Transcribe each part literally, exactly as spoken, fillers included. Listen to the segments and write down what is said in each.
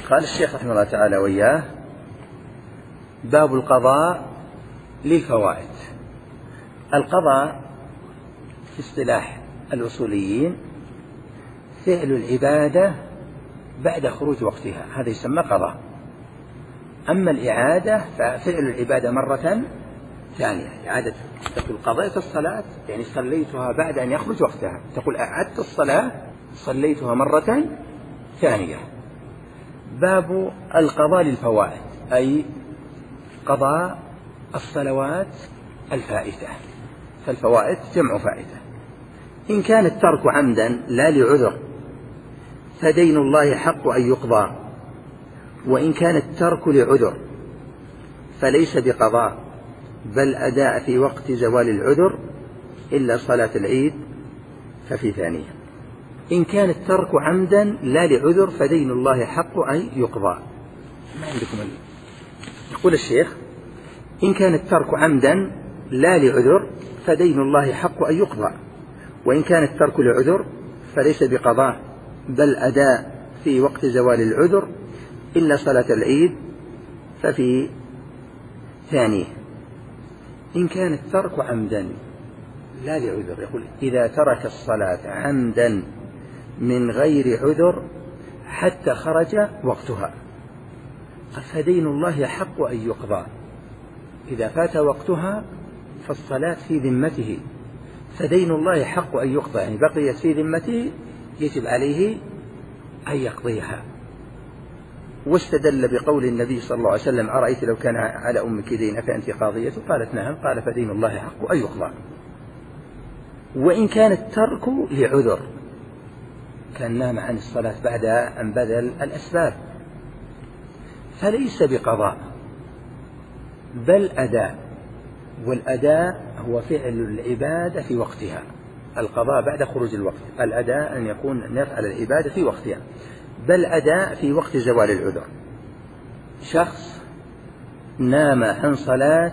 قال الشيخ رحمه الله تعالى وإياه: باب القضاء للفوائد. القضاء في اصطلاح الأصوليين فعل العبادة بعد خروج وقتها، هذا يسمى قضاء. أما الإعادة ففعل العبادة مرة ثانية. إعادة تقول قضيت الصلاة يعني صليتها بعد أن يخرج وقتها، تقول أعدت الصلاة صليتها مرة ثانية. باب القضاء للفوائد أي قضاء الصلوات الفائتة، فالفوائد جمع فائتة. إن كان الترك عمدا لا لعذر فدين الله حق أن يقضى، وإن كان الترك لعذر فليس بقضاء بل أداء في وقت زوال العذر إلا صلاة العيد ففي ثانية. إن كان الترك عمدا لا لعذر فدين الله حق أن يقضى. ما عندكم ال... يقول الشيخ: إن كان الترك عمدا لا لعذر فدين الله حق أن يقضى، وإن كان الترك لعذر فليس بقضاء بل أداء في وقت زوال العذر إلا صلاة العيد ففي ثانية. إن كان الترك عمدا لا لعذر، يقول: إذا ترك الصلاة عمدا من غير عذر حتى خرج وقتها فدين الله حق أن يقضى. إذا فات وقتها فالصلاة في ذمته، فدين الله حق أن يقضى، يعني بقيت في ذمته يجب عليه أن يقضيها. واستدل بقول النبي صلى الله عليه وسلم: أرأيت لو كان على أمك دين أفأنت قاضية؟ قالت: نعم. قال: فدين الله حق أن يقضى. وإن كان الترك لعذر، كان نام عن الصلاة بعد أن بذل الأسباب، فليس بقضاء بل أداء، والأداء هو فعل العبادة في وقتها. القضاء بعد خروج الوقت، الأداء أن يكون نفعل العبادة في وقتها، بل أداء في وقت زوال العذر. شخص نام عن صلاة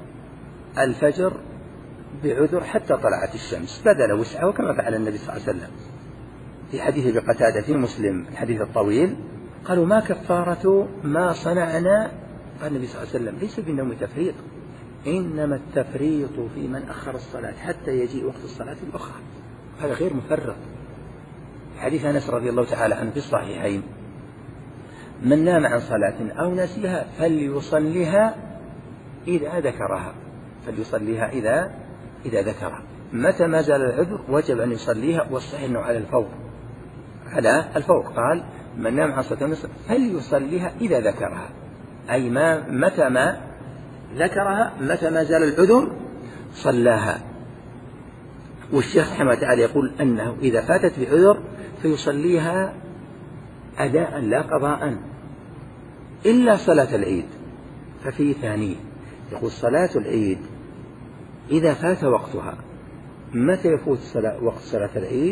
الفجر بعذر حتى طلعت الشمس، بذل وسعه كما فعل النبي صلى الله عليه وسلم في حديث بقتادة في مسلم، الحديث الطويل. قالوا: ما كفارة ما صنعنا؟ قال النبي صلى الله عليه وسلم: ليس بالنوم تفريط، إنما التفريط في من أخر الصلاة حتى يجيء وقت الصلاة الأخرى. هذا غير مفرط. حديث أنس رضي الله تعالى عنه في الصحيحين: من نام عن صلاة أو نسيها فليصليها إذا ذكرها، فليصليها إذا إذا ذكرها. متى ما زال العذر وجب أن يصليها، والصحيح أنه على الفور، على الفور. قال: من نام عن صلاة فليصليها إذا ذكرها، أي ما متى ما ذكرها، متى ما زال العذر صلاها. والشيخ رحمه الله تعالى يقول أنه إذا فاتت بعذر فيصليها أداء لا قضاء إلا صلاة العيد ففي ثانية. يقول: صلاة العيد إذا فات وقتها، متى يفوت صلاة وقت صلاة العيد؟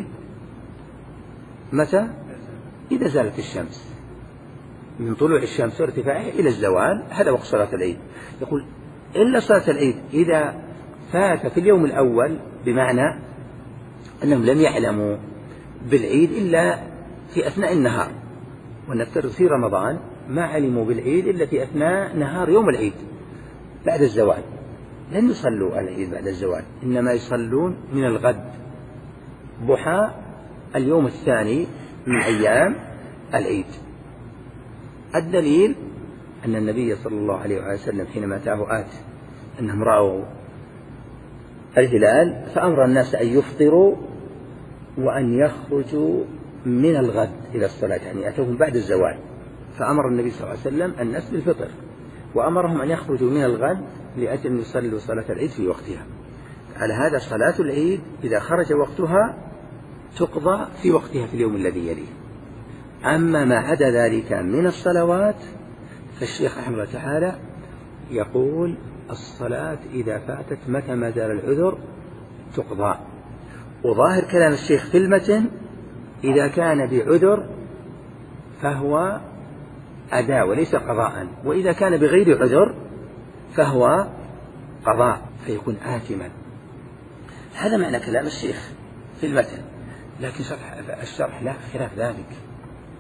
متى؟ إذا زالت الشمس، من طلوع الشمس وارتفاعها إلى الزوال، هذا وقت صلاة العيد. يقول: إلا صلاة العيد إذا فات في اليوم الأول، بمعنى أنهم لم يعلموا بالعيد إلا في أثناء النهار، ونفترض في رمضان ما علموا بالعيد إلا في أثناء نهار يوم العيد بعد الزوال، لن يصلوا العيد بعد الزوال، إنما يصلون من الغد ضحى اليوم الثاني من أيام العيد. الدليل أن النبي صلى الله عليه وسلم حينما أتاه آت أنهم رأوا الهلال فأمر الناس أن يفطروا وأن يخرجوا من الغد إلى الصلاة، يعني أتوهم بعد الزوال، فأمر النبي صلى الله عليه وسلم الناس بالفطر، وأمرهم أن يخرجوا من الغد لأجل أن يصلوا صلاة العيد في وقتها. على هذا صلاة العيد إذا خرج وقتها تقضى في وقتها في اليوم الذي يليه. أما ما عدا ذلك من الصلوات فالشيخ رحمه الله تعالى يقول: الصلاة إذا فاتت متى ما زال العذر تقضى. وظاهر كلام الشيخ في المتن: إذا كان بعذر فهو أداء وليس قضاء، وإذا كان بغير عذر فهو قضاء فيكون آثما. هذا معنى كلام الشيخ في المتن، لكن شرح الشرح لا خلاف ذلك.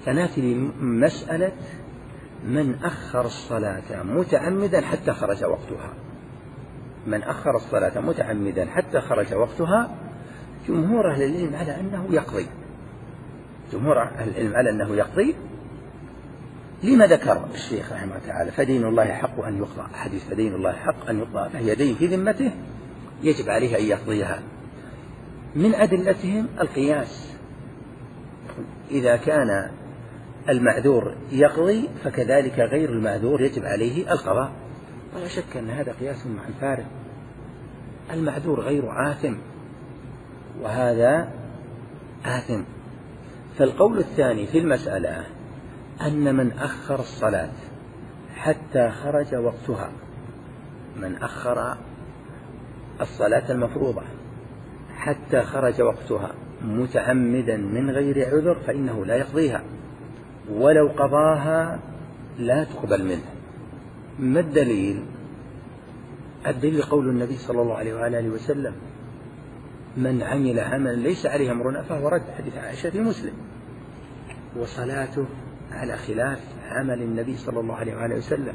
فنأتي لمسألة من أخر الصلاة متعمدا حتى خرج وقتها. من أخر الصلاة متعمدا حتى خرج وقتها جمهور أهل العلم على أنه يقضي. جمهور أهل العلم على أنه يقضي. لما ذكر الشيخ رحمه الله تعالى فدين الله حق أن يقضى، حديث فدين الله حق أن يقضى، فهي دين في ذمته يجب عليه أن يقضيها. من أدلتهم القياس، إذا كان المعذور يقضي فكذلك غير المعذور يجب عليه القضاء، ولا شك أن هذا قياس مع الفارق. المعذور غير آثم وهذا آثم. فالقول الثاني في المسألة أن من أخر الصلاة حتى خرج وقتها، من أخر الصلاة المفروضة حتى خرج وقتها متعمدا من غير عذر فإنه لا يقضيها، ولو قضاها لا تقبل منه. ما الدليل؟ الدليل قول النبي صلى الله عليه وآله وسلم: من عمل عملا ليس عليه أمرنا فهو رد، حديث عائشة في مسلم. وصلاته على خلاف عمل النبي صلى الله عليه وآله وسلم.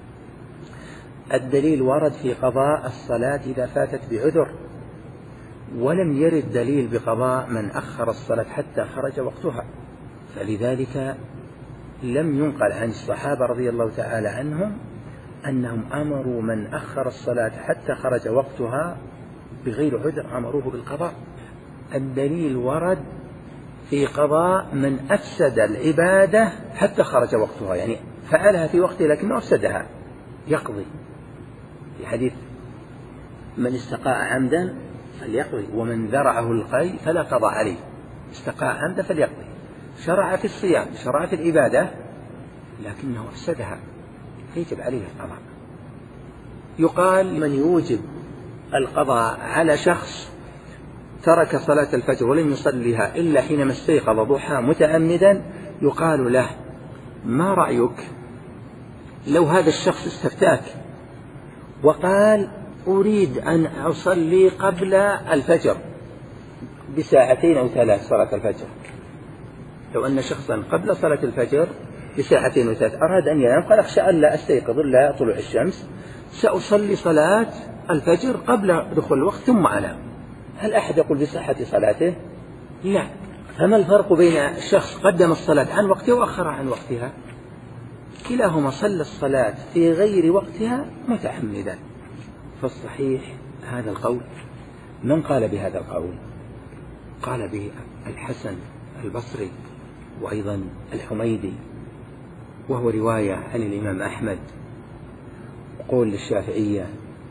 الدليل ورد في قضاء الصلاة إذا فاتت بعذر، ولم يرد دليل بقضاء من أخر الصلاة حتى خرج وقتها، فلذلك لم ينقل عن الصحابة رضي الله تعالى عنهم أنهم أمروا من أخر الصلاة حتى خرج وقتها بغير عذر أمروه بالقضاء. الدليل ورد في قضاء من أفسد العبادة حتى خرج وقتها، يعني فعلها في وقتها لكنه أفسدها، يقضي. في حديث: من استقاء عمدا فليقضي ومن ذرعه القي فلا قضاء عليه. استقاء عمدا فليقضي، شرع في الصيام، شرع في العبادة لكنه أفسدها فيجب عليه القضاء. يقال من يوجب القضاء على شخص ترك صلاة الفجر ولم يصليها إلا حينما استيقظ ضحى متعمدا، يقال له: ما رأيك لو هذا الشخص استفتاك وقال: أريد أن أصلي قبل الفجر بساعتين أو ثلاث صلاة الفجر. لو أن شخصا قبل صلاة الفجر بساعتين أو ثلاث أراد أن ينام، قال: أخشى أن لا أستيقظ إلا طلوع الشمس، سأصلي صلاة الفجر قبل دخول الوقت ثم أنام. هل أحد يقول بصحة صلاته؟ لا. فما الفرق بين شخص قدم الصلاة عن وقتها وأخرها عن وقتها؟ كلاهما صلى الصلاة في غير وقتها متعمدا. فالصحيح هذا القول. من قال بهذا القول؟ قال به الحسن البصري وأيضا الحميدي، وهو رواية عن الإمام أحمد، وقول للشافعية،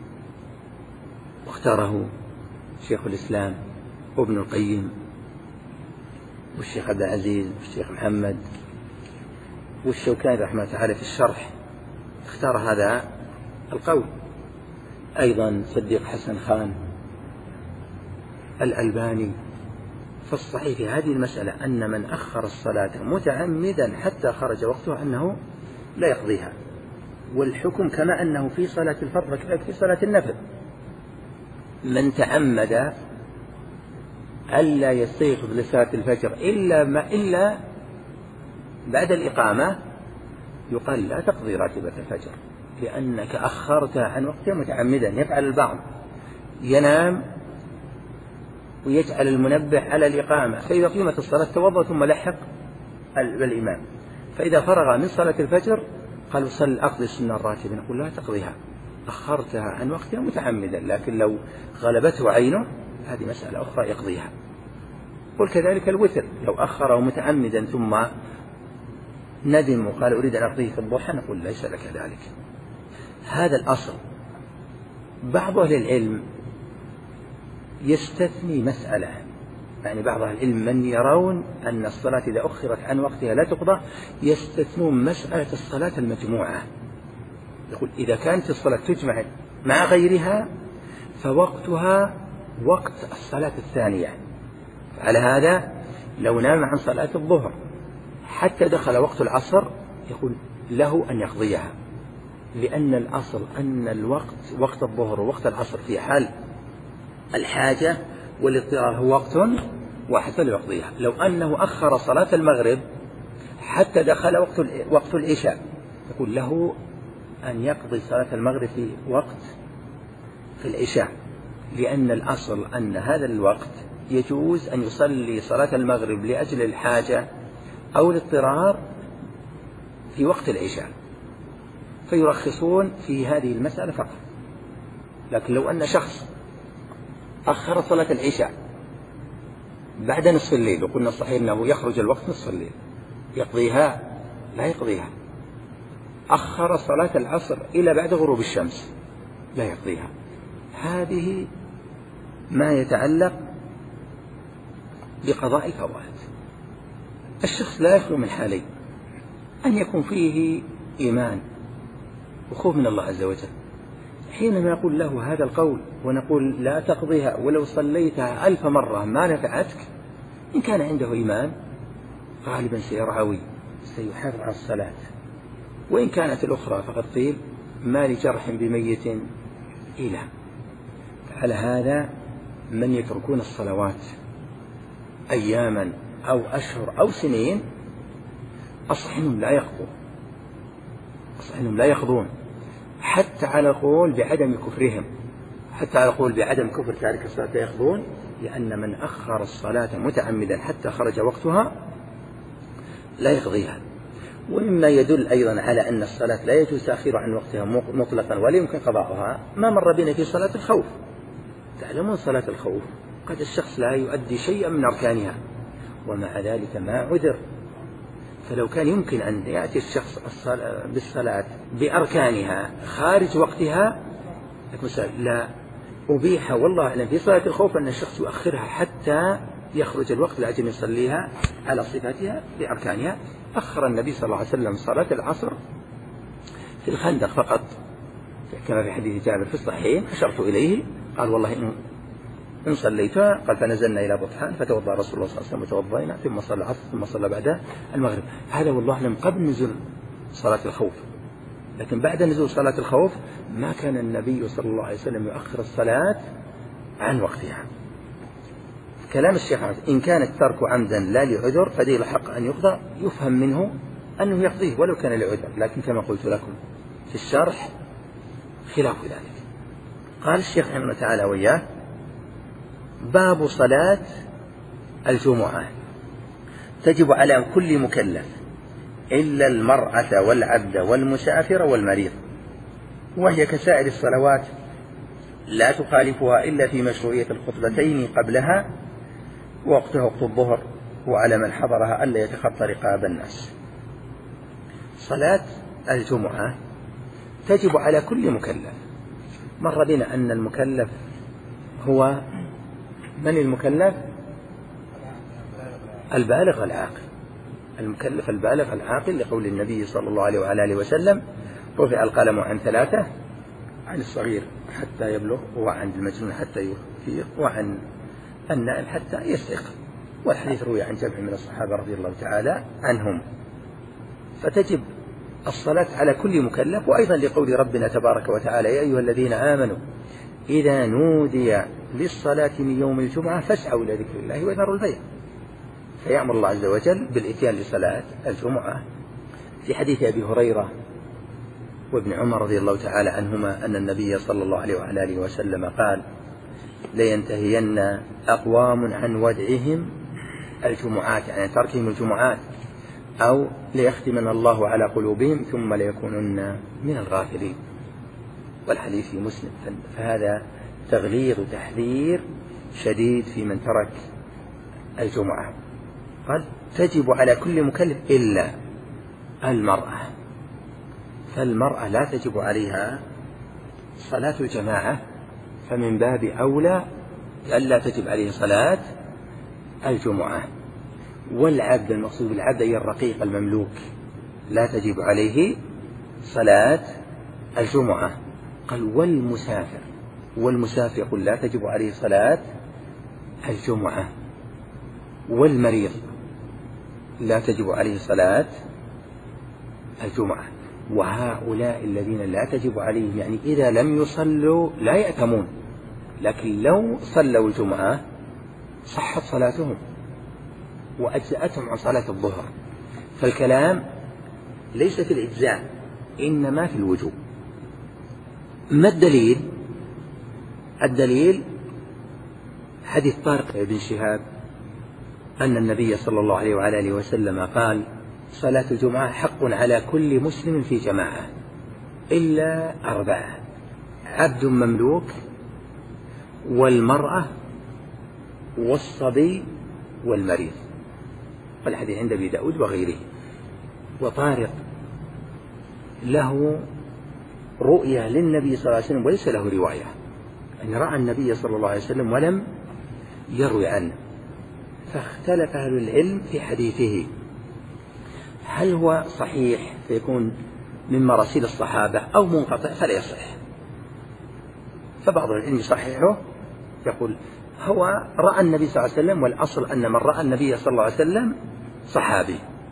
واختاره شيخ الإسلام وابن القيم والشيخ عبد العزيز والشيخ محمد والشوكاني رحمه الله تعالى في الشرح، اختار هذا القول. أيضا صديق حسن خان، الألباني. فالصحيح في هذه المسألة أن من أخر الصلاة متعمدا حتى خرج وقتها أنه لا يقضيها، والحكم كما أنه في صلاة الفرض كذلك في صلاة النفل. من تعمد ألا يستيقظ لصلاة الفجر إلا ما إلا بعد الإقامة يقال: لا تقضي راتبة الفجر، لأنك أخرتها عن وقتها متعمدا. يفعل البعض ينام ويجعل المنبه على الإقامة، فإذا قيمت الصلاة توضأ ثم لحق بالإمام، فإذا فرغ من صلاة الفجر قالوا: صل أقضي السنة الراتبة. نقول: لا تقضيها، أخرتها عن وقتها متعمدا، لكن لو غلبته عينه هذه مسألة أخرى يقضيها. قل كذلك الوتر، لو أخره متعمدا ثم ندم وقال: أريد أن أقضيه في الضحى، نقول: ليس لك ذلك. هذا الأصل. بعض أهل العلم يستثني مسألة، يعني بعض أهل العلم من يرون أن الصلاة إذا أخرت عن وقتها لا تقضى، يستثنون مسألة الصلاة المجموعة. يقول: إذا كانت الصلاة تجمع مع غيرها فوقتها وقت الصلاة الثانية. على هذا لو نام عن صلاة الظهر حتى دخل وقت العصر يقول له أن يقضيها، لأن الأصل أن الوقت وقت الظهر ووقت العصر في حال الحاجة والاضطرار هو وقت واحد فليقضيها. لو أنه أخر صلاة المغرب حتى دخل وقت وقت العشاء، يقول له أن يقضي صلاة المغرب في وقت في العشاء، لأن الأصل أن هذا الوقت يجوز أن يصلي صلاة المغرب لأجل الحاجة أو الاضطرار في وقت العشاء، فيرخصون في هذه المسألة فقط. لكن لو أن شخص أخر صلاة العشاء بعد نصف الليل، وقلنا الصحيح أنه يخرج الوقت نصف الليل، يقضيها؟ لا يقضيها. أخر صلاة العصر إلى بعد غروب الشمس، لا يقضيها. هذه ما يتعلق بقضاء فوات. الشخص لا يخلو من حالين: أن يكون فيه إيمان وخوف من الله عز وجل، حينما يقول له هذا القول ونقول لا تقضيها ولو صليتها ألف مرة ما نفعتك، إن كان عنده إيمان غالبا سيرعوي، سيحافظ على الصلاة. وإن كانت الأخرى فقد قيل ما لجرح بميت إله. على هذا من يتركون الصلوات أياما أو أشهر أو سنين أصح أنهم لا يقضون، أصح أنهم لا يقضون، حتى على القول بعدم كفرهم، حتى على القول بعدم كفر تارك الصلاة لا يقضون، لأن من أخر الصلاة متعمدا حتى خرج وقتها لا يقضيها. ومما يدل أيضا على أن الصلاة لا يجوز تأخير عن وقتها مطلقا ولا يمكن قضاؤها ما مر بنا في صلاة الخوف. تعلمون صلاة الخوف قد الشخص لا يؤدي شيئا من أركانها ومع ذلك ما عذر. فلو كان يمكن أن يأتي الشخص بالصلاة بأركانها خارج وقتها لا أبيح والله أعلم في صلاة الخوف أن الشخص يؤخرها حتى يخرج الوقت لأجل يصليها على صفاتها بأركانها. أخر النبي صلى الله عليه وسلم صلاة العصر في الخندق فقط، كما في حديث جابر في الصحيحين أشرت إليه، قال والله إن إن صليتها، قال فنزلنا إلى بطحان فتوضأ رسول الله صلى الله عليه وسلم وتوضينا ثم صلى العصر ثم صلى بعدها المغرب. هذا والله أعلم قبل نزول صلاة الخوف، لكن بعد نزول صلاة الخوف ما كان النبي صلى الله عليه وسلم يؤخر الصلاة عن وقتها. كلام الشيخ إن كان الترك عمدا لا لعذر فدي الحق أن يقضى، يفهم منه أنه يقضيه ولو كان لعذر، لكن كما قلت لكم في الشرح خلاف ذلك. قال الشيخ رحمه الله تعالى وإياه: باب صلاة الجمعة تجب على كل مكلف إلا المرأة والعبد والمسافر والمريض، وهي كسائر الصلوات لا تخالفها إلا في مشروعية الخطبتين قبلها، ووقتها وقت الظهر، وعلى من حضرها ألا يتخطى رقاب الناس. صلاة الجمعة تجب على كل مكلف. مر بنا أن المكلف هو من المكلف؟ البالغ العاقل. المكلف البالغ العاقل، لقول النبي صلى الله عليه وعلى آله وسلم: رفع القلم عن ثلاثة، عن الصغير حتى يبلغ، وعن المجنون حتى يفيق، وعن النائم حتى يستيقظ. والحديث روي عن جمع من الصحابة رضي الله تعالى عنهم. فتجب الصلاة على كل مكلف. وأيضا لقول ربنا تبارك وتعالى: يا أيها الذين آمنوا إذا نودي للصلاة من يوم الجمعة فاسعوا إلى ذكر الله وذروا البيع. فيأمر الله عز وجل بالإتيان لصلاة الجمعة. في حديث أبي هريرة وابن عمر رضي الله تعالى عنهما أن النبي صلى الله عليه وعلى آله وسلم قال: لينتهين أقوام عن ودعهم الجمعات، يعني تركهم الجمعات، أو ليختمن الله على قلوبهم ثم ليكونن من الغافلين. والحديث في مسلم. فهذا تغليظ وتحذير شديد في من ترك الجمعة. قال: تجب على كل مكلف إلا المرأة. فالمرأة لا تجب عليها صلاة الجماعة، فمن باب أولى ألا تجب عليه صلاة الجمعة. والعبد، المقصود بالعبد أي الرقيق المملوك، لا تجب عليه صلاة الجمعة. قال: والمسافر. والمسافر يقول لا تجب عليه صلاة الجمعة. والمريض لا تجب عليه صلاة الجمعة. وهؤلاء الذين لا تجب عليهم، يعني إذا لم يصلوا لا يأتمون، لكن لو صلوا الجمعة صحت صلاتهم وأجزأتهم عن صلاة الظهر. فالكلام ليس في الإجزاء إنما في الوجوب. ما الدليل؟ الدليل حديث طارق بن شهاب أن النبي صلى الله عليه وعلى آله وسلم قال: صلاة الجمعة حق على كل مسلم في جماعة إلا أربعة: عبد مملوك، والمرأة، والصبي، والمريض. والحديث عند أبي داود وغيره. وطارق له رؤية للنبي صلى الله عليه وسلم وليس له رواية، أن رأى النبي صلى الله عليه وسلم ولم يروي عنه، فاختلف أهل العلم في حديثه هل هو صحيح فيكون من مراسيل الصحابة أو منقطع فلا يصح. فبعض العلم يصححه، يقول هو رأى النبي صلى الله عليه وسلم، والأصل أن من رأى النبي صلى الله عليه وسلم صحابي،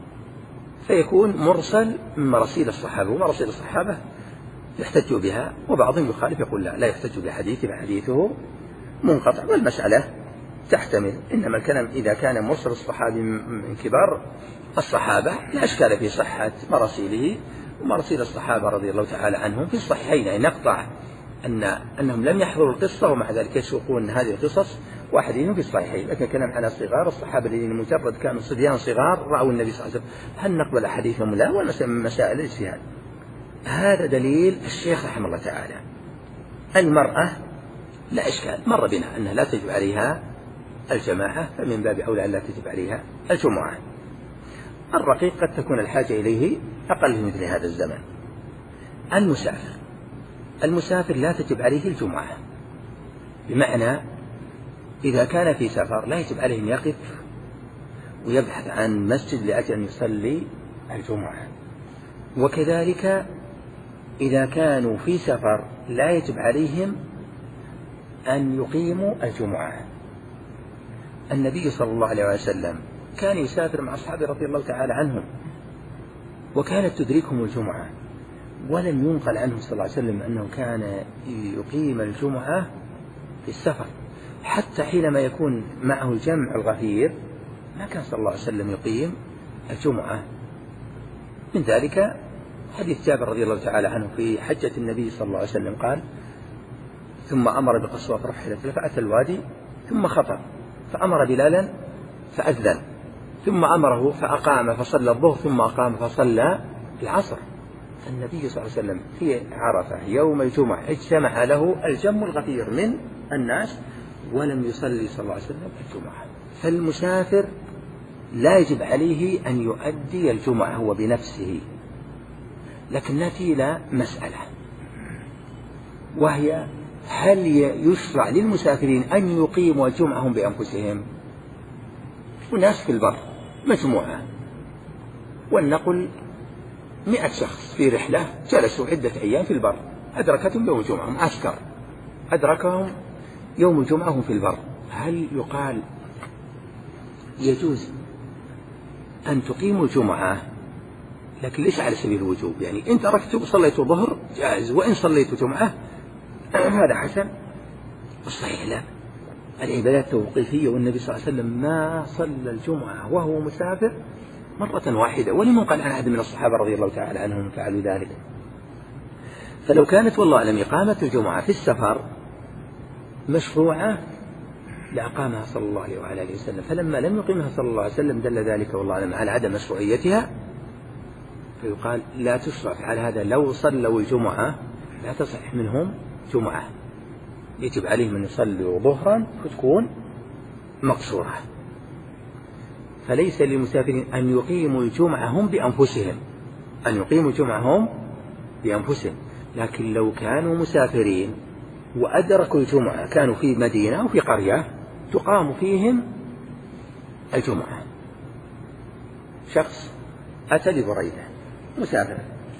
فيكون مرسل من مراسيل الصحابة، ومراسيل الصحابة يحتج بها. وبعضهم يخالف يقول لا لا يحتج بحديثه، فحديثه منقطع. والمسألة تحتمل، إنما الكلام إذا كان مرسل الصحابي من كبار الصحابة لا أشكال في صحة مراسيله. ومراسيل الصحابة رضي الله تعالى عنهم في الصحيحين، يعني نقطع أن أنهم لم يحضروا القصة ومع ذلك يسوقون هذه القصص، واحدين في الصحيحين. لكن كلام على صغار الصحابة الذين مجرد كانوا صبيان صغار رأوا النبي صلى الله عليه وسلم، هل نقبل حديثهم لا؟ والمسألة من مسائل الاجتهاد. هذا دليل الشيخ رحمه الله تعالى. المرأة لا إشكال، مر بنا أنها لا تجب عليها الجماعة، فمن باب أولى أن لا تجب عليها الجمعة. الرقيق قد تكون الحاجة إليه أقل في مثل هذا الزمن. المسافر المسافر لا تجب عليه الجمعة، بمعنى إذا كان في سفر لا يجب عليه أن يقف ويبحث عن مسجد لأجل أن يصلي الجمعة. وكذلك إذا كانوا في سفر لا يجب عليهم أن يقيموا الجمعة. النبي صلى الله عليه وسلم كان يسافر مع أصحابه رضي الله تعالى عنهم، وكانت تدركهم الجمعة، ولم ينقل عنه صلى الله عليه وسلم أنه كان يقيم الجمعة في السفر. حتى حينما يكون معه الجمع الغفير ما كان صلى الله عليه وسلم يقيم الجمعة. من ذلك حديث جابر رضي الله تعالى عنه في حجة النبي صلى الله عليه وسلم قال: ثم أمر بقصوى فرحلة فأتى الوادي ثم خطب، فأمر بلالا فأذن، ثم أمره فأقام فصلى الظهر، ثم أقام فصلى العصر. النبي صلى الله عليه وسلم في عرفة يوم الجمعة اجتمع له الجم الغفير من الناس ولم يصلي صلى الله عليه وسلم الجمعة. فالمسافر لا يجب عليه أن يؤدي الجمعة هو بنفسه، لكن نأتي إلى مسألة، وهي هل يشرع للمسافرين أن يقيموا الجمعة هم بأنفسهم؟ وناس في البر مجموعة، ولنقل مئة شخص في رحلة جلسوا عدة أيام في البر، أدركتهم يوم الجمعة، معسكر أدركهم يوم الجمعة هم في البر، هل يقال يجوز أن تقيموا الجمعة لكن ليس على سبيل الوجوب؟ يعني إن تركتوا وصليتوا ظهر جائز، وإن صليتوا جمعة هذا حسن. والصحيح لا، العبادات توقيفية، والنبي صلى الله عليه وسلم ما صلى الجمعة وهو مسافر مرة واحدة، ولم ينقل عن أحد من الصحابة رضي الله تعالى عنهم فعلوا ذلك. فلو كانت والله أعلم إقامة الجمعة في السفر مشروعة لأقامها صلى الله عليه وعلى آله وسلم، فلما لم يقيمها صلى الله عليه وسلم دل ذلك والله أعلم على عدم مشروعيتها، فيقال لا تشرع على هذا. لو صلوا الجمعة لا تصح منهم جمعة، يجب عليهم أن يصلوا ظهرا فتكون مقصورة. فليس للمسافرين أن يقيموا الجمعة هم بأنفسهم، أن يقيموا الجمعة هم بأنفسهم، لكن لو كانوا مسافرين وأدركوا الجمعة كانوا في مدينة أو في قرية تقام فيهم الجمعة. شخص أتى لبريدة مسافر،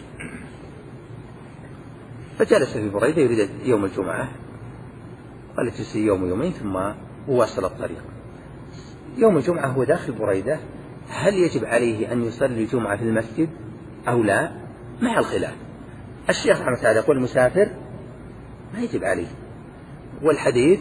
فجلس في بريدة يريد يوم الجمعة، قال تجلس يوم يومين ثم واصل الطريق. يوم الجمعة هو داخل بريدة، هل يجب عليه أن يصلي الجمعة في المسجد أو لا؟ مع الخلاف. الشيخ رحمه الله يقول المسافر ما يجب عليه، والحديث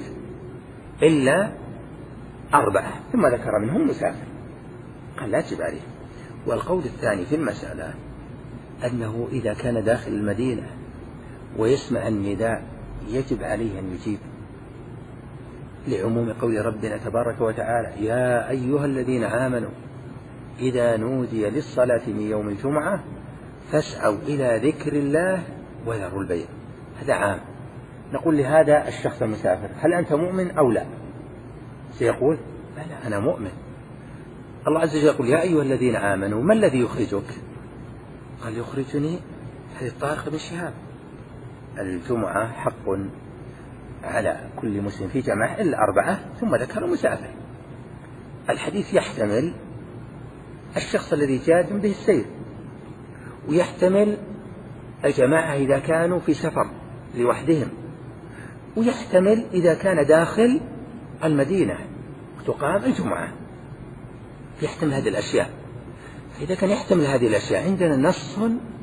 إلا أربعة ثم ذكر منهم مسافر، قال لا يجب عليه. والقول الثاني في المسألة أنه إذا كان داخل المدينة ويسمع النداء يجب عليه أن يجيب، لعموم قول ربنا تبارك وتعالى: يا أيها الذين آمنوا إذا نودي للصلاة من يوم الجمعة فاسعوا إلى ذكر الله وذروا البيع. هذا عام. نقول لهذا الشخص المسافر: هل أنت مؤمن أو لا؟ سيقول: لا أنا مؤمن. الله عز وجل يقول: يا أيها الذين آمنوا، ما الذي يخرجك؟ قال: يخرجني حديث طارق بن شهاب: الجمعة حق على كل مسلم في جماعة إلا أربعة، ثم ذكر مسافر. الحديث يحتمل الشخص الذي جاد به السير، ويحتمل الجماعة إذا كانوا في سفر لوحدهم، ويحتمل إذا كان داخل المدينة تقام الجمعة، يحتمل هذه الأشياء. فإذا كان يحتمل هذه الأشياء عندنا نص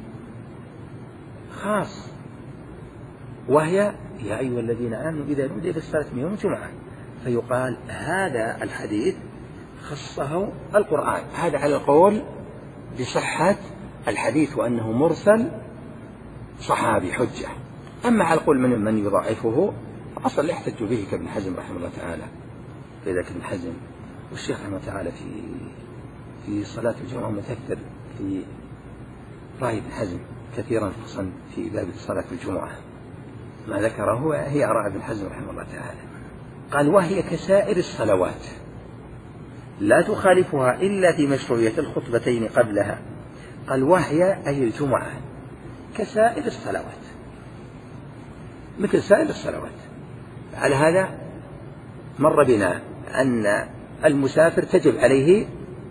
خاص، وهي: يا أيها الذين آمنوا إذا نودي للصلاة من يوم الجمعة. فيقال هذا الحديث خصه القرآن. هذا على القول بصحة الحديث وأنه مرسل صحابي حجة. أما على القول من من يضعفه فأصلا لا يحتج به كابن حزم رحمه الله تعالى. فإذا ابن حزم والشيخ رحمه الله تعالى في في صلاة الجمعة متكثر في رأي ابن حزم كثيرا، خصوصا في باب صلاة الجمعة. ما ذكره هي آراء ابن حزم رحمه الله تعالى. قال: وهي كسائر الصلوات لا تخالفها إلا في مشروعية الخطبتين قبلها. قال: وهي أي الجمعة كسائر الصلوات، مثل سائر الصلوات. على هذا مر بنا أن المسافر تجب عليه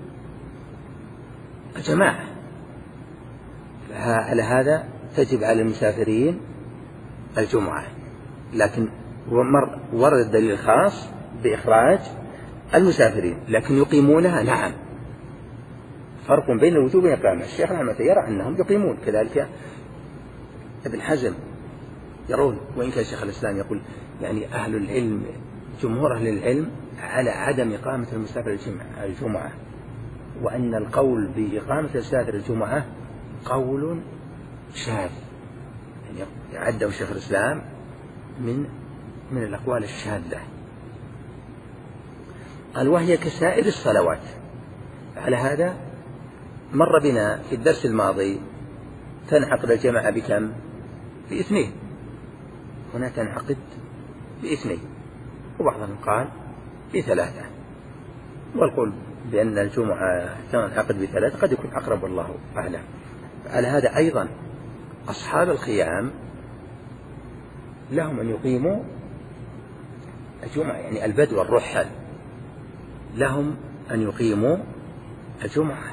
الجماعة، على هذا تجب على المسافرين الجمعة. لكن ورد الدليل الخاص بإخراج المسافرين، لكن يقيمونها نعم. فرق بين الوجوب والإقامة. الشيخ رحمه الله يرى أنهم يقيمون، كذلك ابن حزم يرون، وإن كان شيخ الإسلام يقول يعني أهل العلم جمهور أهل العلم على عدم إقامة المسافر الجمعة، وأن القول بإقامة المسافر الجمعة قول شاذ، يعني يعده شيخ الإسلام من من الأقوال الشاذة. قال: وهي كسائر الصلوات. على هذا مر بنا في الدرس الماضي تنعقد الجماعة بكم؟ باثنين. هنا تنعقد باثنين، وبعضهم قال بثلاثة، والقول بأن الجمعة تنعقد بثلاثة قد يكون أقرب والله أعلم. على هذا أيضا أصحاب الخيام لهم أن يقيموا الجمعة، يعني البدو والرحل لهم أن يقيموا الجمعة،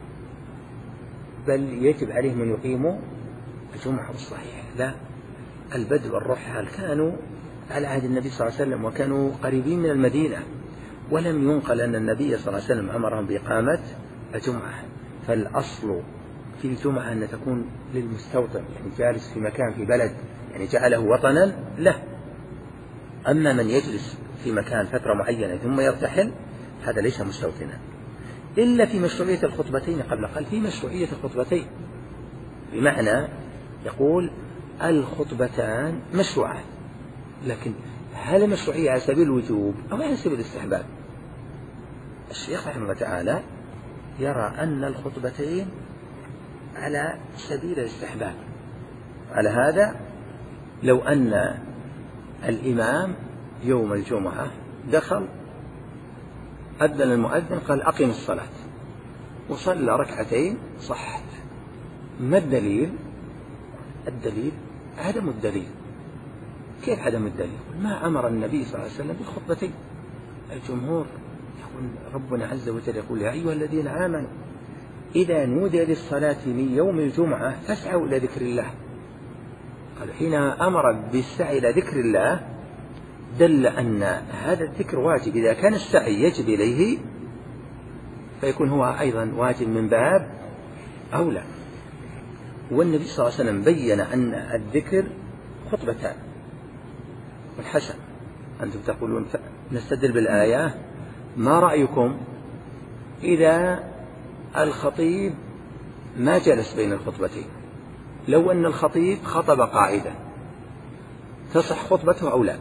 بل يجب عليهم أن يقيموا الجمعة الصحيحة. لا، البدو والرحل كانوا على عهد النبي صلى الله عليه وسلم وكانوا قريبين من المدينة، ولم ينقل أن النبي صلى الله عليه وسلم أمرهم بإقامة الجمعة. فالأصل في الجمعة أن تكون للمستوطن، يعني جالس في مكان في بلد، يعني جعله وطنا له. أما من يجلس في مكان فترة معينة ثم يرتحل هذا ليس مستوطنا، إلا في مشروعية الخطبتين قبل. قال: في مشروعية الخطبتين، بمعنى يقول الخطبتان مشروعات، لكن هل مشروعية على سبيل الوجوب أو على سبيل الاستحباب؟ الشيخ رحمه الله تعالى يرى أن الخطبتين على سبيل الاستحباب. على هذا لو أن الإمام يوم الجمعة دخل أذن المؤذن قال: أقم الصلاة، وصلى ركعتين صحت. ما الدليل؟ الدليل عدم الدليل. كيف عدم الدليل؟ ما أمر النبي صلى الله عليه وسلم بالخطبتين. الجمهور يقول ربنا عز وجل يقول: يا أيها الذين آمنوا إذا نودي للصلاة من يوم الجمعة فاسعوا إلى ذكر الله. قال: حين أمر بالسعي إلى ذكر الله دل أن هذا الذكر واجب. إذا كان السعي يجب إليه فيكون هو أيضا واجب من باب أولى. والنبي صلى الله عليه وسلم بين أن الذكر خطبتان. والحسن أنتم تقولون نستدل بالآية: ما رأيكم إذا الخطيب ما جلس بين الخطبتين، لو أن الخطيب خطب قاعدة تصح خطبته أو لا،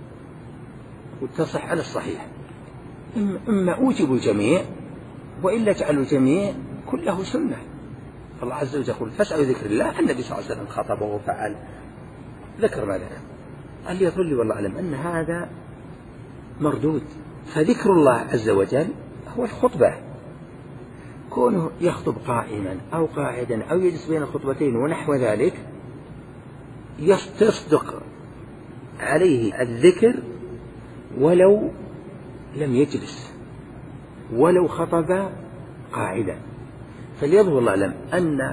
وتصح على الصحيح، إما أوجب الجميع وإلا جعلوا الجميع كله سنة. الله عز وجل يقول فاسعوا ذكر الله، النبي صلى الله عليه وسلم خطب وفعل ذكر ما ذكر. قال يظل لي والله أعلم أن هذا مردود، فذكر الله عز وجل هو الخطبة، كونه يخطب قائما أو قاعدا أو يجلس بين الخطبتين ونحو ذلك يصدق عليه الذكر ولو لم يجلس، ولو خطب قاعدا. فليظهر الله أعلم أن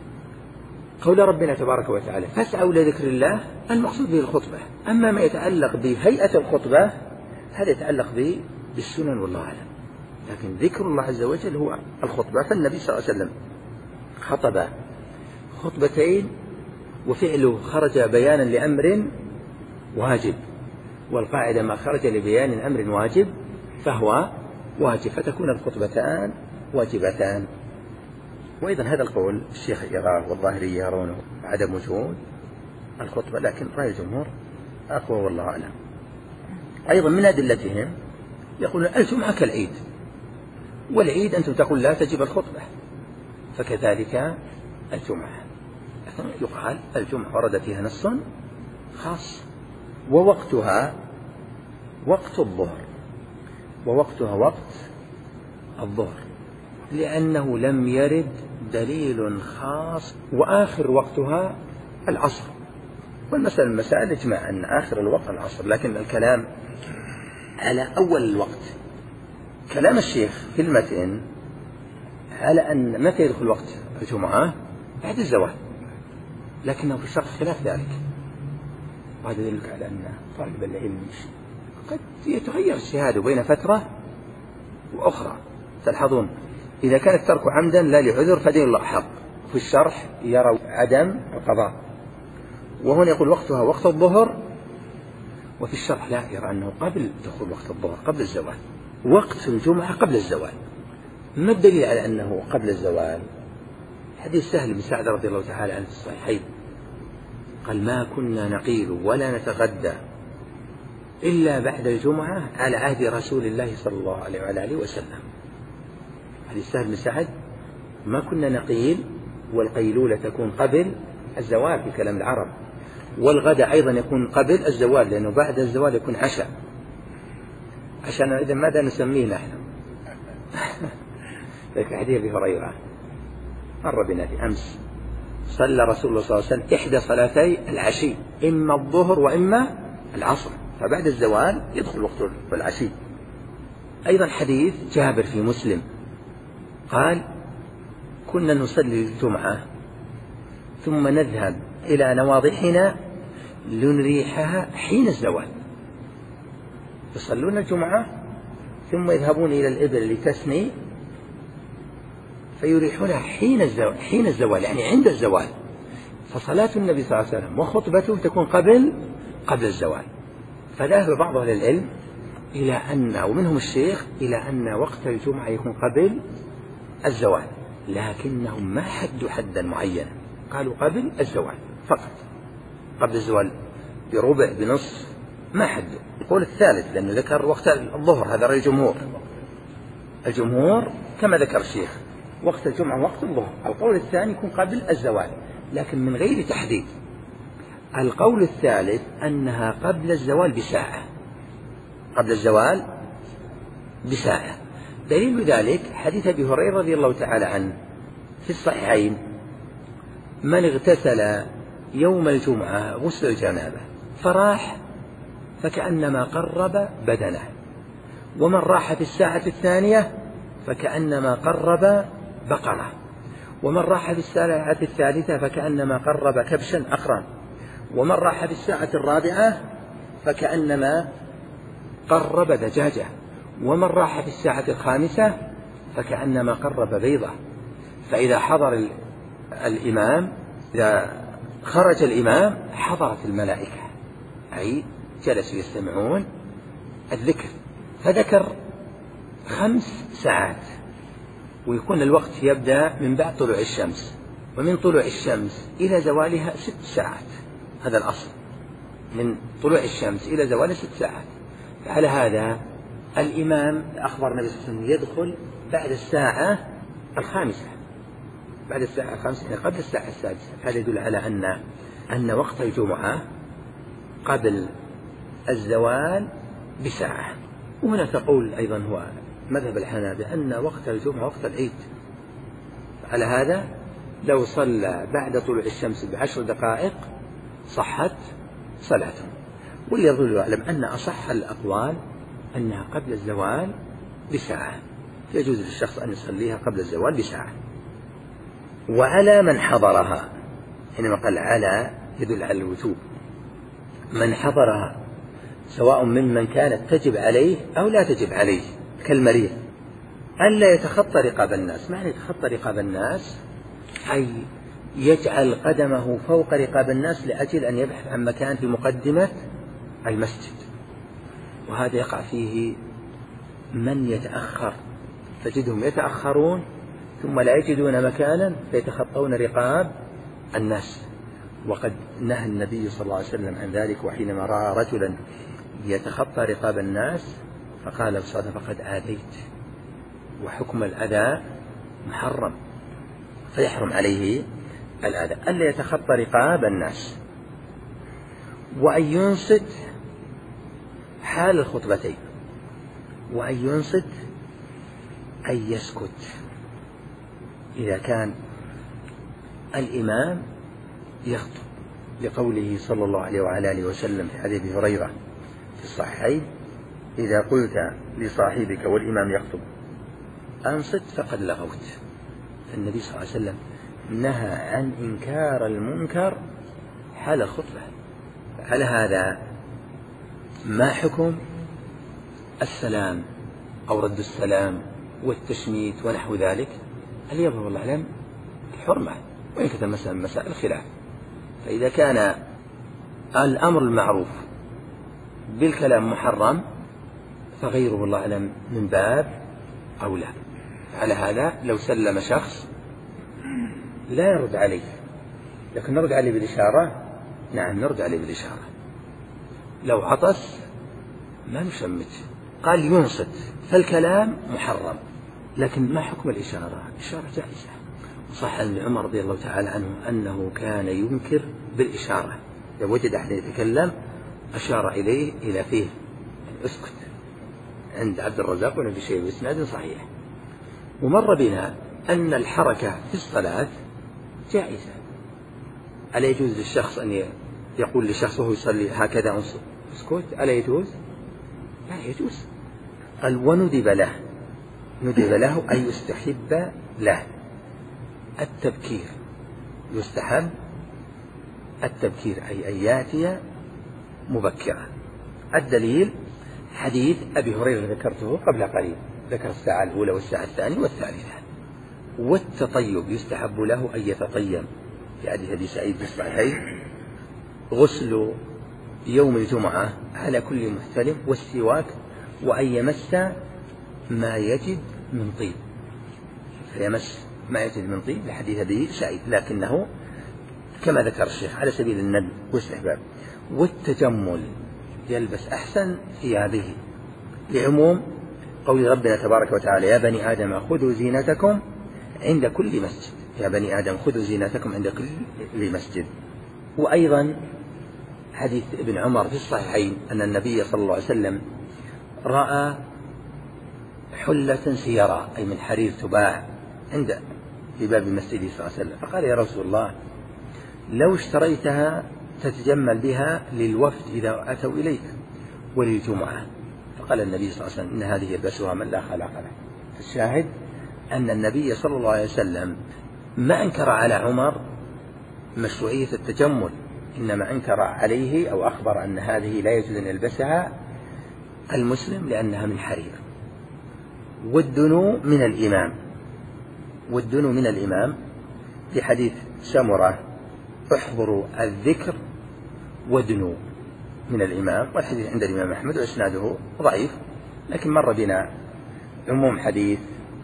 قول ربنا تبارك وتعالى فاسعوا لذكر الله المقصود به الخطبة، أما ما يتعلق بهيئة الخطبة هذا يتعلق به بالسنن والله أعلم، لكن ذكر الله عز وجل هو الخطبة. فالنبي صلى الله عليه وسلم خطب خطبتين وفعله خرج بيانا لأمر واجب، والقاعدة ما خرج لبيان أمر واجب فهو واجب، فتكون الخطبتان واجبتان. وأيضا هذا القول الشيخ يراه والظاهرية يرونه عدم وجود الخطبة، لكن رأي الجمهور أقوى والله أعلم. أيضا من أدلتهم يقولون الجمعة كالعيد، والعيد أنتم تقول لا تجب الخطبة، فكذلك الجمعة يقال الجمعة ورد فيها نص خاص، ووقتها وقت الظهر، ووقتها وقت الظهر لأنه لم يرد دليل خاص، وآخر وقتها العصر. والمسألة المسائل اجمع أن آخر الوقت العصر، لكن الكلام على أول الوقت. كلام الشيخ في المتن على أن متى يدخل وقت الجمعة بعد الزوال، لكنه في الشرح خلاف ذلك، وهذا يدلك على أن طالب العلم قد يتغير اجتهاده بين فترة وأخرى. تلحظون إذا كان الترك عمدا لا لعذر فدين الله حق، في الشرح يرى عدم القضاء، وهنا يقول وقتها وقت الظهر، وفي الشرح لا يرى أنه قبل دخول وقت الظهر قبل الزوال. وقت الجمعة قبل الزوال، ما الدليل على أنه قبل الزوال؟ حديث سهل بن سعد رضي الله تعالى عنه في الصحيحين قال ما كنا نقيل ولا نتغدى إلا بعد الجمعة على عهد رسول الله صلى الله عليه وعلى آله وسلم. حديث سهل بن سعد ما كنا نقيل، والقيلولة تكون قبل الزوال في كلام العرب، والغداء أيضا يكون قبل الزوال لأنه بعد الزوال يكون عشاء. عشان إذا ماذا نسميه نحن؟ ذلك حديث أبي هريرة مر بنا في أمس صلى رسول الله صلى الله عليه وسلم إحدى صلاتي العشي، إما الظهر وإما العصر، فبعد الزوال يدخل وقت العشي. أيضا حديث جابر في مسلم قال كنا نصلي الجمعة ثم نذهب إلى نواضحنا لنريحها حين الزوال، يصلون الجمعة ثم يذهبون إلى الإبل لتسني فيريحونها حين الزوال، حين الزوال يعني عند الزوال. فصلاة النبي صلى الله عليه وسلم وخطبته تكون قبل قبل الزوال. فذهب بعض أهل العلم إلى أن، ومنهم الشيخ، إلى أن وقت الجمعة يكون قبل الزوال، لكنهم ما حدوا حدا معينا، قالوا قبل الزوال فقط، قبل الزوال بربع بنصف ما حدوا. القول الثالث لأنه ذكر وقت الظهر، هذا رأي الجمهور، الجمهور كما ذكر الشيخ وقت الجمعة وقت الظهر. القول الثاني يكون قبل الزوال لكن من غير تحديد. القول الثالث أنها قبل الزوال بساعة، قبل الزوال بساعة. دليل ذلك حديث أبي هريرة رضي الله تعالى عنه في الصحيحين من اغتسل يوم الجمعة غسل الجنابة فراح فكأنما قرب بدنه، ومن راح في الساعة الثانية فكأنما قرب بقرة، ومن راح في الساعة الثالثة فكأنما قرب كبشا أقرا، ومن راح في الساعة الرابعة فكأنما قرب دجاجة، ومن راح في الساعة الخامسة فكأنما قرب بيضة. فإذا حضر الإمام، إذا خرج الإمام حضرت الملائكة، أي جلسوا ويكون الوقت يبدأ من بعد طلوع الشمس، ومن طلوع الشمس إلى زوالها ست ساعات، هذا الأصل، من طلوع الشمس إلى زوالها ست ساعات. على هذا الإمام أخبر النبي صلى الله عليه وسلم يدخل بعد الساعة الخامسة، بعد الساعة الخامسة يعني قبل الساعة السادسة. هذا يدل على أن أن وقت الجمعة قبل الزوال بساعة. وهنا تقول أيضا هو مذهب الحنابلة أن وقت الجمعة وقت العيد، على هذا لو صلى بعد طلوع الشمس بعشر دقائق صحت صلاته. والذي يعلم أن أصح الأقوال أنها قبل الزوال بساعة، يجوز للشخص أن يصليها قبل الزوال بساعة. وعلى من حضرها، حينما قال على يدل على الوجوب، من حضرها سواء ممن كانت تجب عليه أو لا تجب عليه كالمريض ألا يتخطى رقاب الناس. معنى يتخطى رقاب الناس أي يجعل قدمه فوق رقاب الناس لأجل أن يبحث عن مكان في مقدمة المسجد، وهذا يقع فيه من يتأخر، تجدهم يتأخرون ثم لا يجدون مكانا فيتخطون رقاب الناس. وقد نهى النبي صلى الله عليه وسلم عن ذلك، وحينما رأى رجلا يتخطى رقاب الناس فقال بصدق فقد آذيت، وحكم الأذى محرم فيحرم عليه الأذى. ألا يتخطى رقاب الناس، وأن ينصت حال الخطبتين، وأن ينصت أن يسكت إذا كان الإمام يخطب، لقوله صلى الله عليه وعلى آله وسلم في حديث هريرة في الصحيحين: إذا قلت لصاحبك والإمام يخطب أنصت فقد لغوت. النبي صلى الله عليه وسلم نهى عن إنكار المنكر حال الخطبة. على هذا ما حكم السلام أو رد السلام والتشميت ونحو ذلك؟ هل يظهر والله أعلم الحرمة، وإن كانت مسألة مسائل الخلاف. فإذا كان الأمر المعروف بالكلام محرم فغيره والله أعلم من باب أولى. على هذا لو سلم شخص لا يرد عليه، لكن نرد عليه بالإشارة، نعم نرد عليه بالإشارة. لو عطس ما نشمت، قال ينصت، فالكلام محرم، لكن ما حكم الإشارة؟ إشارة جائزة. صح عن عمر رضي الله تعالى عنه أنه كان ينكر بالإشارة، إذا وجد أحد يتكلم أشار إليه إلى فيه اسكت، عند عبد الرزاق ونبي شيء بإسناد صحيح. ومر بنا أن الحركة في الصلاة جائزة. ألا يجوز للشخص أن يقول لشخص وهو يصلي هكذا اسكت؟ ألا يجوز؟ لا يجوز. قال وندب له، ندب له أي يستحب له التبكير، يستحب التبكير أي أن يأتي مبكرا. الدليل حديث أبي هريرة ذكرته قبل قليل، ذكر الساعة الأولى والساعة الثانية والثالثة. والتطيب يستحب له أن يتطيب في حديث أبي سعيد الصحيحين: غسل يوم الجمعة على كل محتلم، والسواك، وأن يمس ما يجد من طيب، فيمس ما يجد من طيب لحديث أبي سعيد، لكنه كما ذكر الشيخ على سبيل الندب والاستحباب. والتجمل يلبس أحسن ثيابه، لعموم قول ربنا تبارك وتعالى: يا بني آدم خذوا زينتكم عند كل مسجد، يا بني آدم خذوا زينتكم عند كل مسجد. وأيضا حديث ابن عمر في الصحيحين أن النبي صلى الله عليه وسلم رأى حلة سيرا أي من حرير تباع عند في باب المسجد صلى الله عليه وسلم، فقال: يا رسول الله لو اشتريتها تتجمل بها للوفد إذا أتوا إليك وللجمعة. فقال النبي صلى الله عليه وسلم: إن هذه يلبسها من لا خلاق له. الشاهد أن النبي صلى الله عليه وسلم ما أنكر على عمر مشروعية التجمل، إنما أنكر عليه أو أخبر أن هذه لا يجوز أن يلبسها المسلم لأنها من حرير. والدنو من الإمام، والدنو من الإمام في حديث سمرة: احضروا الذكر ودنو من الإمام، والحديث عند الإمام أحمد وإسناده ضعيف، لكن مر بنا عموم حديث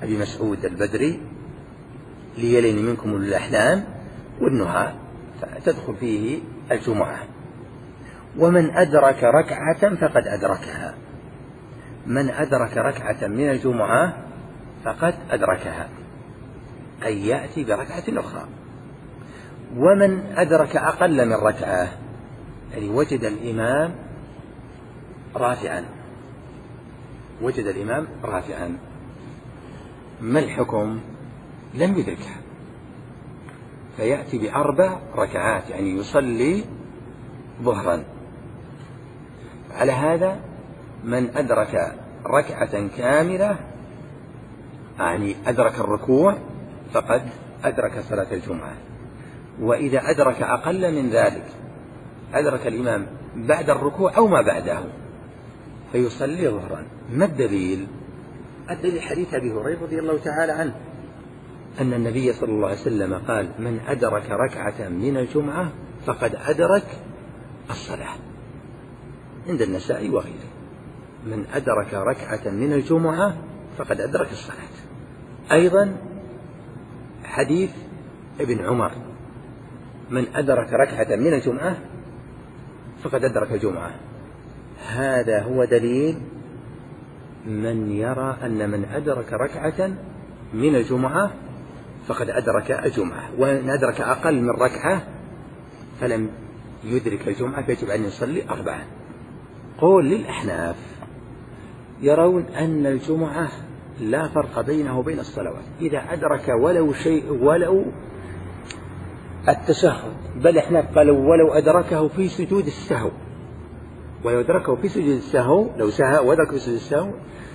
أبي مسعود البدري ليلين منكم أولو الأحلام والنهى، فتدخل فيه الجمعة. ومن أدرك ركعة فقد أدركها، من أدرك ركعة من الجمعة فقد أدركها، أي يأتي بركعة أخرى. ومن أدرك أقل من ركعة، يعني وجد الإمام رافعا، وجد الإمام رافعا، ما الحكم؟ لم يدركها، فيأتي بأربع ركعات، يعني يصلي ظهرا. على هذا من أدرك ركعة كاملة، يعني أدرك الركوع، فقد أدرك صلاة الجمعة. وإذا أدرك أقل من ذلك، أدرك الإمام بعد الركوع أو ما بعده، فيصلي ظهرا. ما الدليل؟ الدليل حديث أبي هريرة رضي الله تعالى عنه أن النبي صلى الله عليه وسلم قال: من أدرك ركعة من الجمعة فقد أدرك الصلاة، عند النسائي وغيره. من أدرك ركعة من الجمعة فقد أدرك الصلاة. أيضا حديث ابن عمر: من أدرك ركعة من الجمعة فقد أدرك الجمعة. هذا هو دليل من يرى أن من أدرك ركعة من الجمعة فقد أدرك الجمعة، ومن أدرك أقل من ركعة فلم يدرك الجمعة فيجب أن يصلي أربعة. قول للأحناف يرون أن الجمعة لا فرق بينه وبين الصلوات، إذا أدرك ولو شيء ولو التشهد، بل إحنا قالوا ولو أدركه في سجود السهو، ولو أدركه في سجود السهو، لو سهى وأدركه في سجود السهو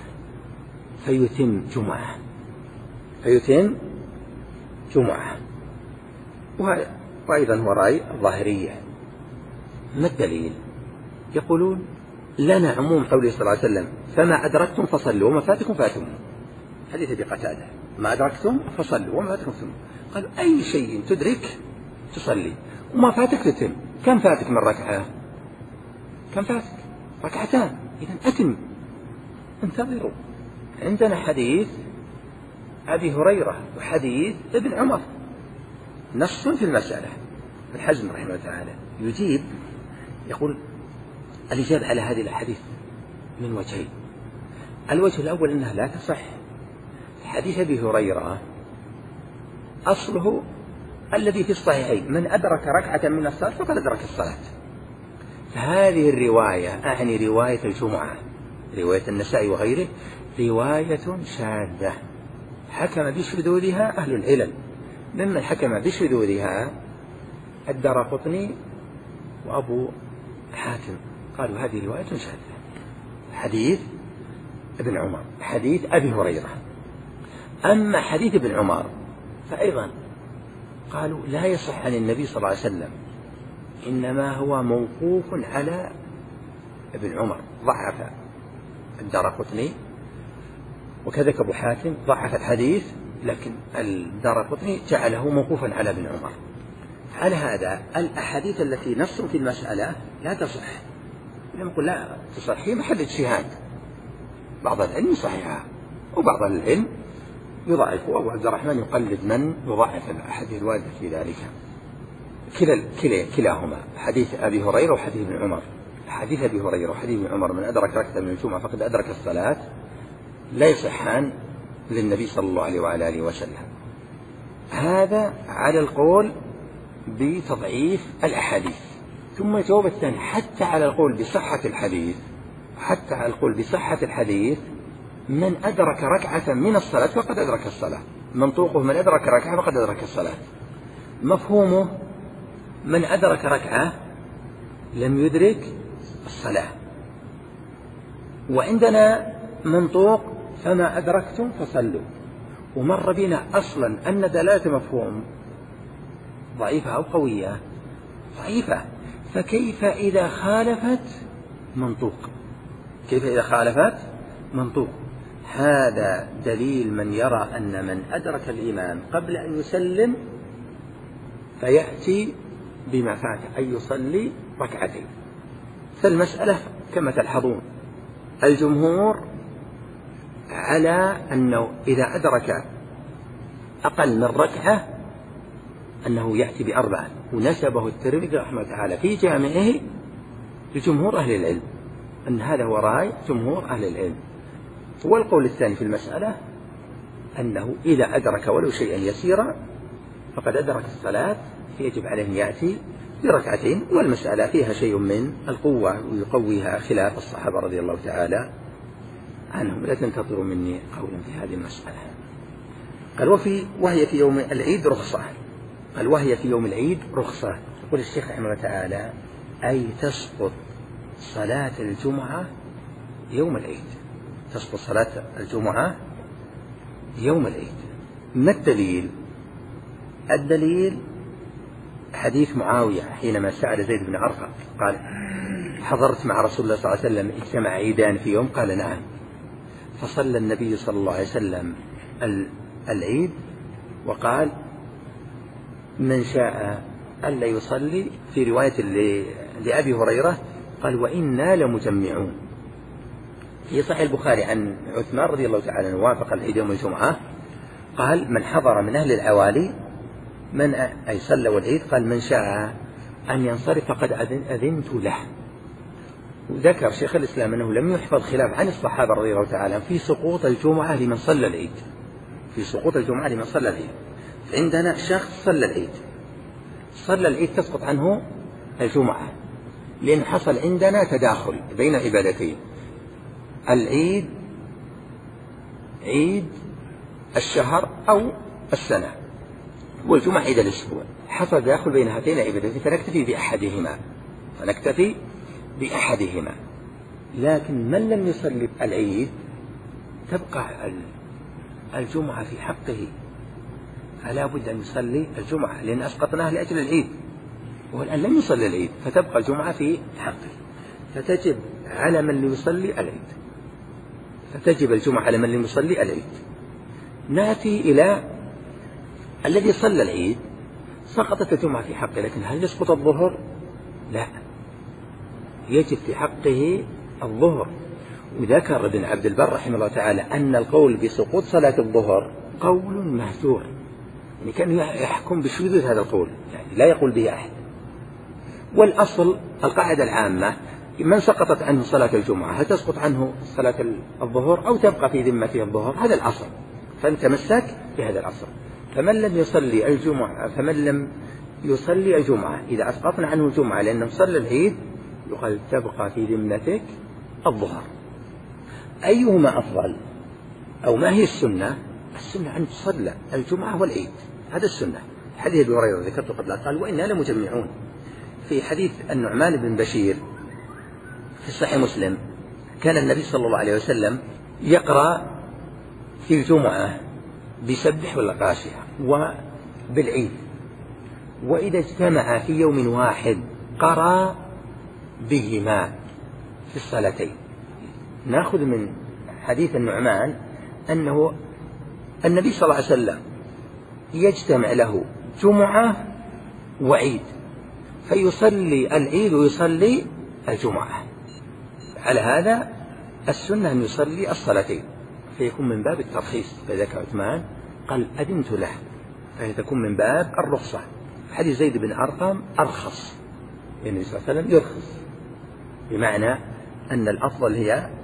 فيتم جمعة، فيتم جمعة. وأيضا هو رأي الظاهرية. ما الدليل؟ يقولون: لنا عموم قوله صلى الله عليه وسلم: فما أدركتم فصلوا وما فاتكم فاتموا. حديث أبي قتادة: ما أدركتم فصلوا وما فاتكم فاتموا. قالوا: أي شيء تدرك تصلي، وما فاتك تتم. كم فاتك من ركعة؟ كم فاتك؟ ركعتان، إذن أتم، انتظروا. عندنا حديث أبي هريرة وحديث ابن عمر، نص في المسألة. ابن حزم رحمه الله تعالى يجيب، يقول: الإجابة على هذه الأحاديث من وجهين. الوجه الأول أنها لا تصح. حديث أبي هريرة أصله الذي في الصحيحين: من أدرك ركعة من الصلاة فقد أدرك الصلاة. فهذه الرواية، أعني رواية الجمعة، رواية النسائي وغيره، رواية شاذة حكم بشذوذها أهل العلل. ممن حكم بشذوذها الدارقطني وأبو حاتم، قالوا هذه رواية شاذة. حديث ابن عمر، حديث أبي هريرة. أما حديث ابن عمر فأيضا قالوا لا يصح عن النبي صلى الله عليه وسلم، إنما هو موقوف على ابن عمر. ضعف الدارقطني وكذلك أبو حاتم ضعف الحديث، لكن الدارقطني جعله موقوفا على ابن عمر. على هذا الأحاديث التي نص في المسألة لا تصح. لم يقول لا تصح، هي محل اجتهاد، بعض العلم صحيحها وبعض العلم يضعف، وأبو عبد الرحمن يقلد من يضعف الأحاديث الواردة في ذلك. كلا كلا كلاهما حديث أبي هريرة وحديث ابن عمر. حديث أبي هريرة وحديث ابن عمر: من أدرك ركعة من الجمعة فقد أدرك الصلاة، لا يصحان للنبي صلى الله عليه وعلى آله وسلم. هذا على القول بتضعيف الأحاديث. ثم الجواب الثاني: حتى على القول بصحة الحديث، حتى على القول بصحة الحديث من أدرك ركعة من الصلاة فقد أدرك الصلاة. منطوقه: من أدرك ركعة فقد أدرك الصلاة. مفهومه: من أدرك ركعة لم يدرك الصلاة. وعندنا منطوق: فما أدركتم فصلوا. ومر بنا أصلا أن دلالة مفهوم ضعيفة أو قوية؟ ضعيفة. فكيف إذا خالفت منطوق؟ كيف إذا خالفت منطوق؟ هذا دليل من يرى أن من أدرك الإمام قبل أن يسلم فيأتي بما فات أن يصلي ركعتين. فالمسألة كما تلحظون الجمهور على أنه إذا أدرك أقل من ركعة أنه يأتي بأربعة، ونسبه الترمذي رحمه الله تعالى في جامعه لجمهور أهل العلم أن هذا هو رأي جمهور أهل العلم. والقول الثاني في المسألة أنه إذا أدرك ولو شيئا يسيرا فقد أدرك الصلاة يجب عليه أن يأتي بركعتين، والمسألة فيها شيء من القوة ويقويها خلاف الصحابة رضي الله تعالى عنهم. لا تنتظروا مني قولا في هذه المسألة. قال وفي وهي في يوم العيد رخصة. قال وهي في يوم العيد رخصة. يقول الشيخ رحمه الله تعالى أي تسقط صلاة الجمعة يوم العيد، تسقط صلاة الجمعة يوم العيد. ما الدليل؟ الدليل حديث معاوية حينما سأل زيد بن أرقم قال حضرت مع رسول الله صلى الله عليه وسلم اجتمع عيدان في يوم؟ قال نعم. فصلى النبي صلى الله عليه وسلم العيد وقال من شاء ألا يصلي. في رواية لأبي هريرة قال وإنا لمجمعون. في صحيح البخاري عن عثمان رضي الله تعالى عنه وافق العيد يوم الجمعة قال من حضر من أهل العوالي من أي صلى والعيد قال من شاء أن ينصرف فقد أذنت له. وذكر شيخ الإسلام أنه لم يحفظ خلاف عن الصحابة رضي الله تعالى في سقوط الجمعة لمن صلى العيد، في سقوط الجمعة لمن صلى العيد. عندنا شخص صلى العيد، صلى العيد تسقط عنه الجمعة لأن حصل عندنا تداخل بين عبادتين. العيد عيد الشهر أو السنة، والجمعة عيد الأسبوع، حصل تداخل بين هاتين العبادتين فنكتفي بأحدهما فنكتفي بأحدهما. لكن من لم يصلي العيد تبقى الجمعة في حقه، فلا بد أن يصلي الجمعة لأن أسقطناه لأجل العيد، والآن لم يصلي العيد فتبقى الجمعة في حقه، فتجب على من لم يصلي العيد، فتجب الجمعة على من لم يصلي العيد. نأتي إلى الذي صلى العيد سقطت الجمعة في حقه، لكن هل يسقط الظهر؟ لا، يجب في حقه الظهر. وذكر ابن عبد البر رحمه الله تعالى أن القول بسقوط صلاة الظهر قول مهجور، يعني كان يحكم بشذوذ هذا القول، يعني لا يقول به أحد. والأصل القاعدة العامة من سقطت عنه صلاة الجمعة هل تسقط عنه صلاة الظهر أو تبقى في ذمته الظهر؟ هذا الأصل، فنتمسك بهذا الأصل. فمن لم يصلي الجمعة فمن لم يصلي الجمعة إذا أسقطنا عنه الجمعة لأنه صلى العيد يقال تبقى في ذمتك الظهر. أيهما أفضل أو ما هي السنة؟ السنة أن تصلى الجمعة والعيد، هذا السنة. حديث أبي هريرة ذكرته قبل قال وإنا لمجمعون. في حديث النعمان بن بشير في صحيح مسلم كان النبي صلى الله عليه وسلم يقرأ في الجمعة بسبح والغاشية وبالعيد، وإذا اجتمع في يوم واحد قرأ بهما في الصلاتين. نأخذ من حديث النعمان أنه النبي صلى الله عليه وسلم يجتمع له جمعة وعيد فيصلي العيد ويصلي الجمعة. على هذا السنة أن يصلي الصلاتين فيكون من باب الترخيص، فذاك عثمان قال أذنت له، فهي تكون من باب الرخصة. حديث زيد بن أرقم أرخص، النبي صلى الله عليه وسلم يرخص، بمعنى أن الأفضل هي